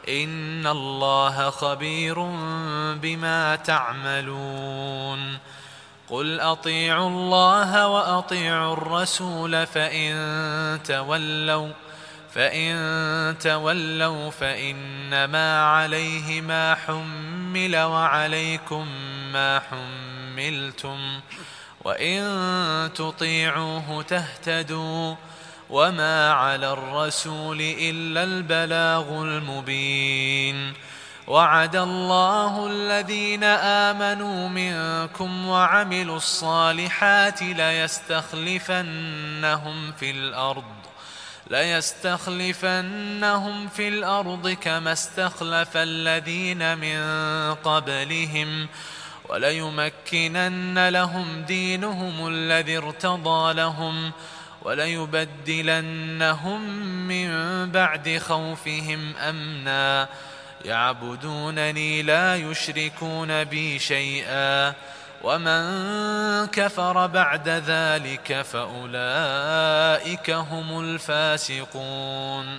إن الله خبير بما تعملون. قل أطيعوا الله وأطيعوا الرسول فإن تولوا فإنما عليه ما حمل وعليكم ما حملتم، وإن تطيعوه تهتدوا، وما على الرسول إلا البلاغ المبين. وعد الله الذين آمنوا منكم وعملوا الصالحات ليستخلفنهم في الأرض كما استخلف الذين من قبلهم، وليمكنن لهم دينهم الذي ارتضى لهم، وليبدلنهم من بعد خوفهم أمنا يعبدونني لا يشركون بي شيئا، ومن كفر بعد ذلك فأولئك هم الفاسقون.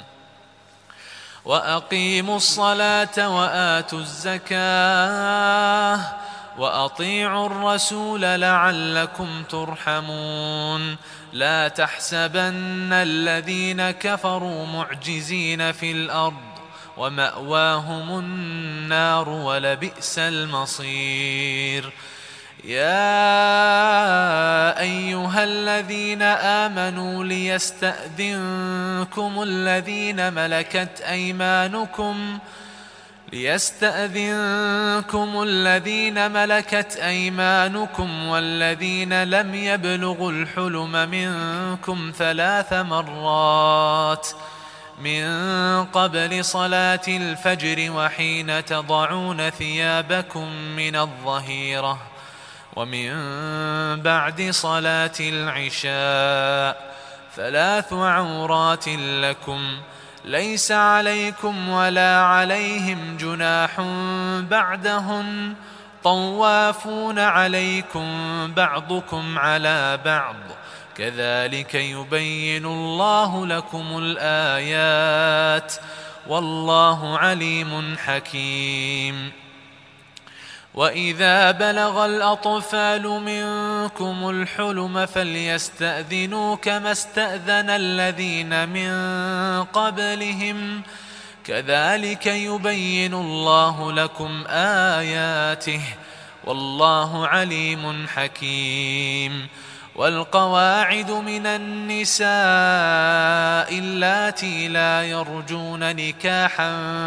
وأقيموا الصلاة وآتوا الزكاة وأطيعوا الرسول لعلكم ترحمون. لا تحسبن الذين كفروا معجزين في الأرض، ومأواهم النار ولبئس المصير. يا أيها الذين آمنوا ليستأذنكم الذين ملكت أيمانكم والذين لم يبلغوا الحلم منكم 3 مرات من قبل صلاة الفجر وحين تضعون ثيابكم من الظهيرة ومن بعد صلاة العشاء، 3 عورات لكم ليس عليكم ولا عليهم جناح بعدهن، طوافون عليكم بعضكم على بعض، كذلك يبين الله لكم الآيات، والله عليم حكيم. وإذا بلغ الأطفال منكم الحلم فليستأذنوا كما استأذن الذين من قبلهم، كذلك يبين الله لكم آياته، والله عليم حكيم. والقواعد من النساء اللاتي لا يرجون نكاحا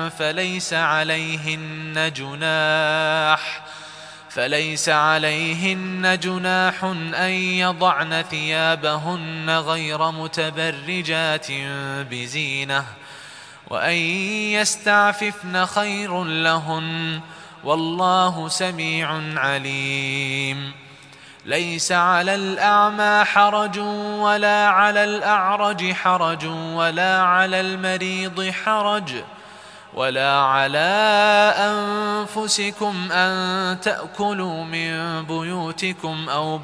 فليس عليهن جناح أن يضعن ثيابهن غير متبرجات بزينة، وأن يستعففن خير لهن، والله سميع عليم. ليس على الأعمى حرج ولا على الأعرج حرج ولا على المريض حرج ولا على أنفسكم أن تأكلوا من بيوتكم أو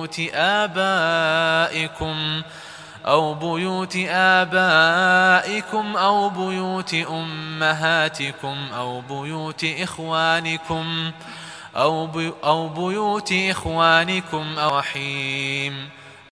بيوت آبائكم أو بيوت أمهاتكم أو بيوت إخوانكم أو بيوت إخوانكم أو رحيم